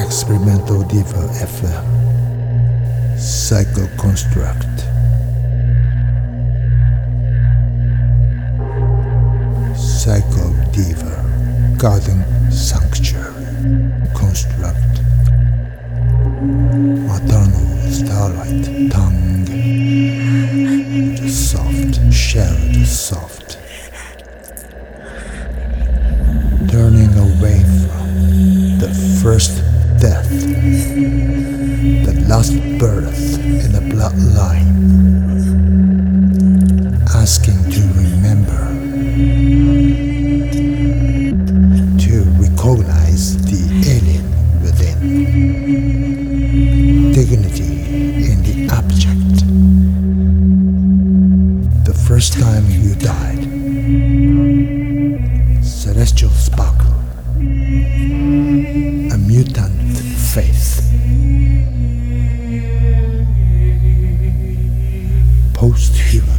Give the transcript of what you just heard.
Experimental Diva FM Psychoconstruct Psycho Diva Garden Sanctuary Construct Maternal Starlight Tongue The soft, shared soft Turning away from the first death, the last birth in the bloodline, asking to remember, to recognize the alien within, dignity in the abject. The first time you died, celestial sparkle, a mutant faith, post-human.